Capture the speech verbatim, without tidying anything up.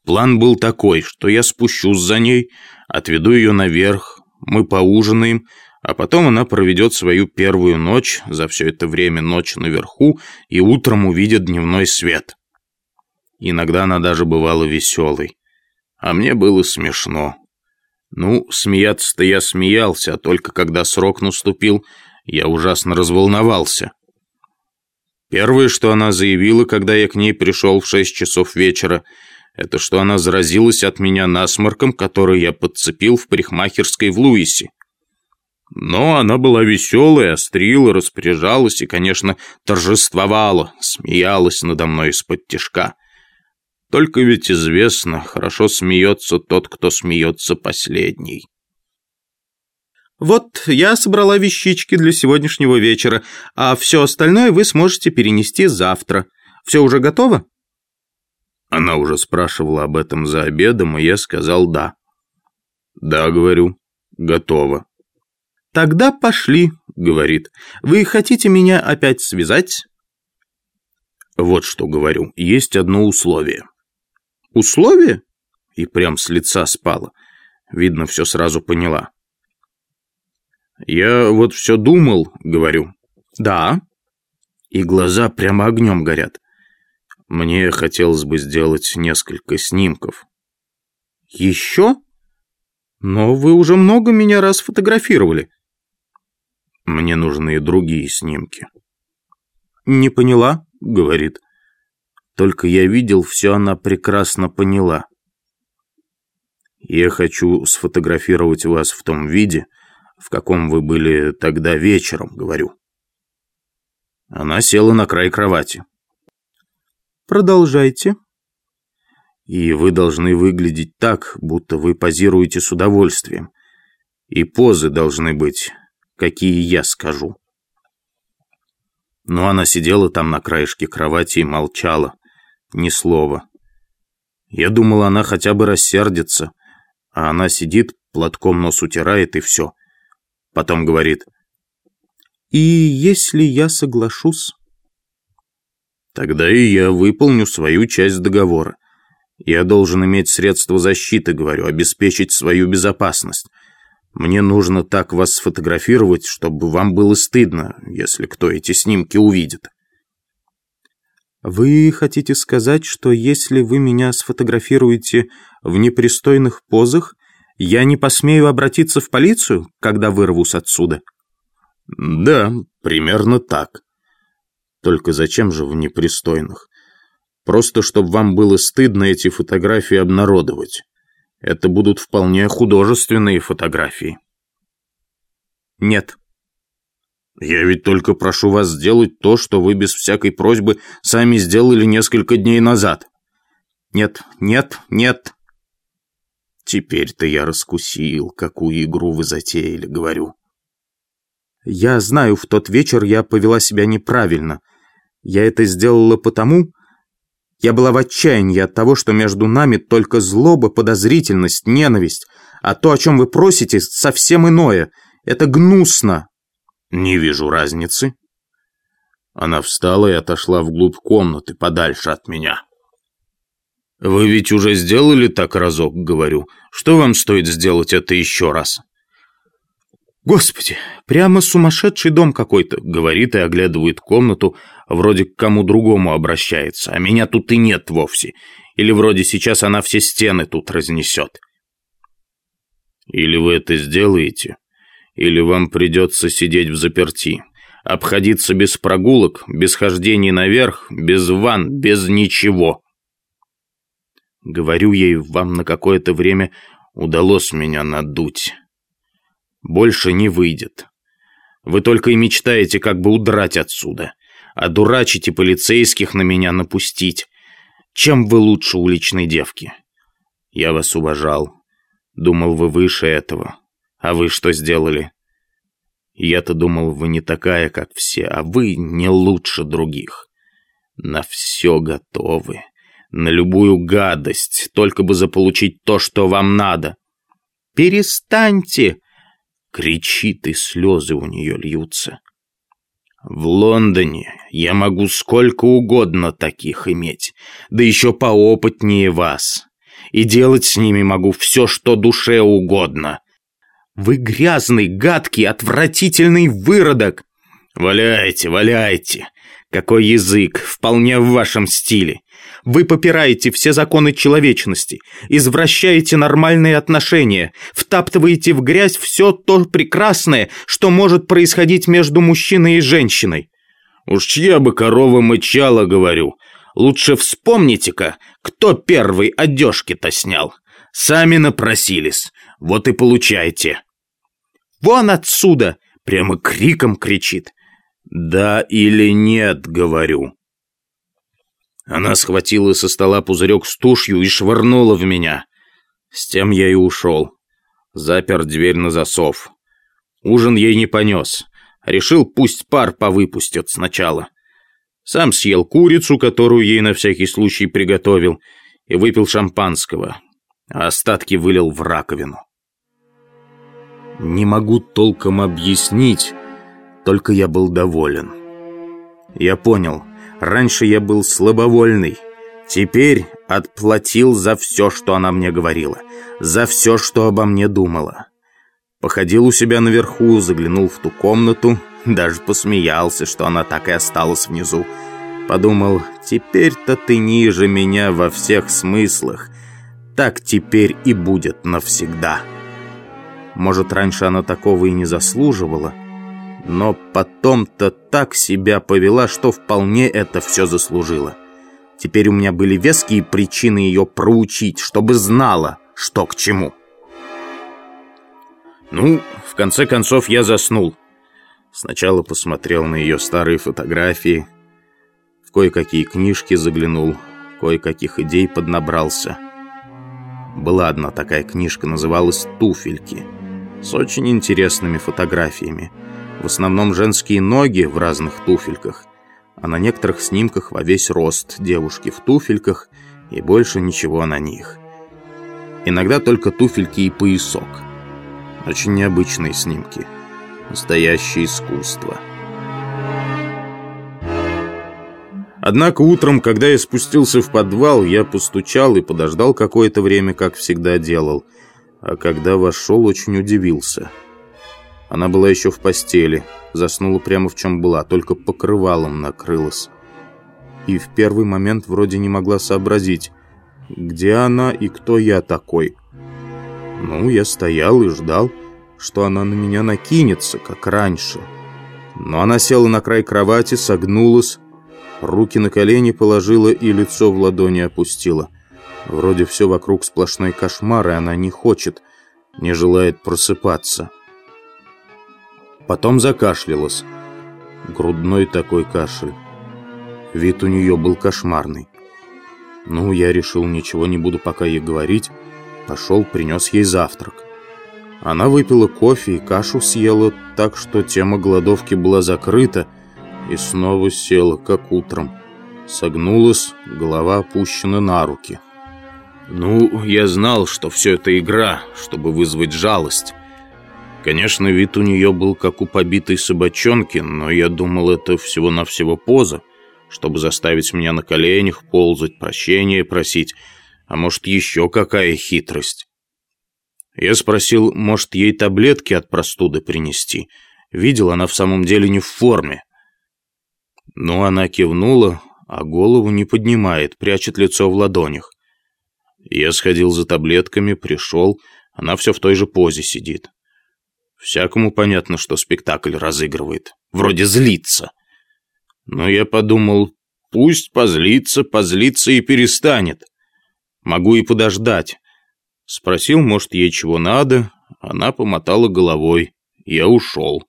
План был такой, что я спущусь за ней, отведу ее наверх, мы поужинаем, а потом она проведет свою первую ночь, за все это время ночь наверху, и утром увидит дневной свет. Иногда она даже бывала веселой, а мне было смешно. Ну, смеяться-то я смеялся, а только когда срок наступил, я ужасно разволновался. Первое, что она заявила, когда я к ней пришел в шесть часов вечера, это что она заразилась от меня насморком, который я подцепил в парикмахерской в Луисе. Но она была веселая, острила, распоряжалась и, конечно, торжествовала, смеялась надо мной из-под тишка. Только ведь известно, хорошо смеется тот, кто смеется последний. Вот я собрала вещички для сегодняшнего вечера, а все остальное вы сможете перенести завтра. Все уже готово? Она уже спрашивала об этом за обедом, и я сказал «да». «Да», говорю, «готово». «Тогда пошли», — говорит. «Вы хотите меня опять связать?» Вот что говорю, есть одно условие. «Условие?» И прям с лица спала. Видно, все сразу поняла. «Я вот все думал», — говорю. «Да». И глаза прямо огнем горят. Мне хотелось бы сделать несколько снимков. «Еще? Но вы уже много меня раз фотографировали». «Мне нужны и другие снимки». «Не поняла», — говорит. Только я видел, все она прекрасно поняла. «Я хочу сфотографировать вас в том виде, в каком вы были тогда вечером», — говорю. Она села на край кровати. «Продолжайте». «И вы должны выглядеть так, будто вы позируете с удовольствием. И позы должны быть, какие я скажу». Но она сидела там на краешке кровати и молчала. Ни слова. Я думал, она хотя бы рассердится, а она сидит, платком нос утирает и все. Потом говорит: «И если я соглашусь?» «Тогда и я выполню свою часть договора. Я должен иметь средства защиты, говорю, обеспечить свою безопасность. Мне нужно так вас сфотографировать, чтобы вам было стыдно, если кто эти снимки увидит». «Вы хотите сказать, что если вы меня сфотографируете в непристойных позах, я не посмею обратиться в полицию, когда вырвусь отсюда?» «Да, примерно так. Только зачем же в непристойных? Просто чтобы вам было стыдно эти фотографии обнародовать. Это будут вполне художественные фотографии». «Нет». «Я ведь только прошу вас сделать то, что вы без всякой просьбы сами сделали несколько дней назад». «Нет, нет, нет». «Теперь-то я раскусил, какую игру вы затеяли», — говорю. «Я знаю, в тот вечер я повела себя неправильно. Я это сделала потому... Я была в отчаянии от того, что между нами только злоба, подозрительность, ненависть. А то, о чем вы просите, совсем иное. Это гнусно». «Не вижу разницы». Она встала и отошла вглубь комнаты, подальше от меня. «Вы ведь уже сделали так разок, — говорю. Что вам стоит сделать это еще раз?» «Господи, прямо сумасшедший дом какой-то», — говорит и оглядывает комнату, вроде к кому другому обращается, а меня тут и нет вовсе. Или вроде сейчас она все стены тут разнесет. «Или вы это сделаете, или вам придется сидеть взаперти, обходиться без прогулок, без хождений наверх, без ванн, без ничего». Говорю ей, вам на какое-то время удалось меня надуть. Больше не выйдет. Вы только и мечтаете как бы удрать отсюда, а дурачите полицейских на меня напустить. Чем вы лучше уличной девки? Я вас уважал. Думал, вы выше этого. А вы что сделали? Я-то думал, вы не такая, как все, а вы не лучше других. На все готовы. На любую гадость, только бы заполучить то, что вам надо. «Перестаньте!» Кричит, и слезы у нее льются. В Лондоне я могу сколько угодно таких иметь, да еще поопытнее вас. и делать с ними могу все, что душе угодно. Вы грязный, гадкий, отвратительный выродок. Валяйте, валяйте. Какой язык, вполне в вашем стиле. Вы попираете все законы человечности, извращаете нормальные отношения, втаптываете в грязь все то прекрасное, что может происходить между мужчиной и женщиной. Уж чья бы корова мычала, говорю. Лучше вспомните-ка, кто первый одежки-то снял. Сами напросились, вот и получайте. Вон отсюда! Прямо криком кричит. Да или нет, говорю. Она схватила со стола пузырек с тушью и швырнула в меня. С тем я и ушел. Запер дверь на засов. Ужин ей не понес. Решил, пусть пар повыпустят сначала. Сам съел курицу, которую ей на всякий случай приготовил, и выпил шампанского, а остатки вылил в раковину. Не могу толком объяснить, только я был доволен. Я понял, раньше я был слабовольный, теперь отплатил за все, что она мне говорила, за все, что обо мне думала. Походил у себя наверху, заглянул в ту комнату, даже посмеялся, что она так и осталась внизу. Подумал, теперь-то ты ниже меня во всех смыслах, так теперь и будет навсегда. Может, раньше она такого и не заслуживала, но потом-то так себя повела, что вполне это все заслужила. Теперь у меня были веские причины ее проучить, чтобы знала, что к чему. Ну, в конце концов, я заснул. Сначала посмотрел на ее старые фотографии, в кое-какие книжки заглянул, кое-каких идей поднабрался. Была одна такая книжка, называлась «Туфельки», с очень интересными фотографиями. В основном женские ноги в разных туфельках, а на некоторых снимках во весь рост девушки в туфельках и больше ничего на них. Иногда только туфельки и поясок. Очень необычные снимки. Настоящее искусство. Однако утром, когда я спустился в подвал, я постучал и подождал какое-то время, как всегда делал. А когда вошел, очень удивился. Она была еще в постели, заснула прямо в чем была, только покрывалом накрылась. И в первый момент вроде не могла сообразить, где она и кто я такой. Ну, я стоял и ждал, что она на меня накинется, как раньше. Но она села на край кровати, согнулась, руки на колени положила и лицо в ладони опустила. Вроде все вокруг сплошной кошмар, и она не хочет, не желает просыпаться. Потом закашлялась. Грудной такой кашель. Вид у нее был кошмарный. Ну, я решил, ничего не буду пока ей говорить. Пошел, принес ей завтрак. Она выпила кофе и кашу съела, так что тема голодовки была закрыта, и снова села, как утром. Согнулась, голова опущена на руки. Ну, я знал, что все это игра, чтобы вызвать жалость. Конечно, вид у нее был как у побитой собачонки, но я думал, это всего-навсего поза, чтобы заставить меня на коленях ползать, прощения просить, а может, еще какая хитрость. Я спросил, может, ей таблетки от простуды принести. Видел, она в самом деле не в форме. Но она кивнула, а голову не поднимает, прячет лицо в ладонях. Я сходил за таблетками, пришел, она все в той же позе сидит. Всякому понятно, что спектакль разыгрывает. Вроде злится. Но я подумал, пусть позлится, позлится и перестанет. Могу и подождать. Спросил, может, ей чего надо. Она помотала головой. Я ушел.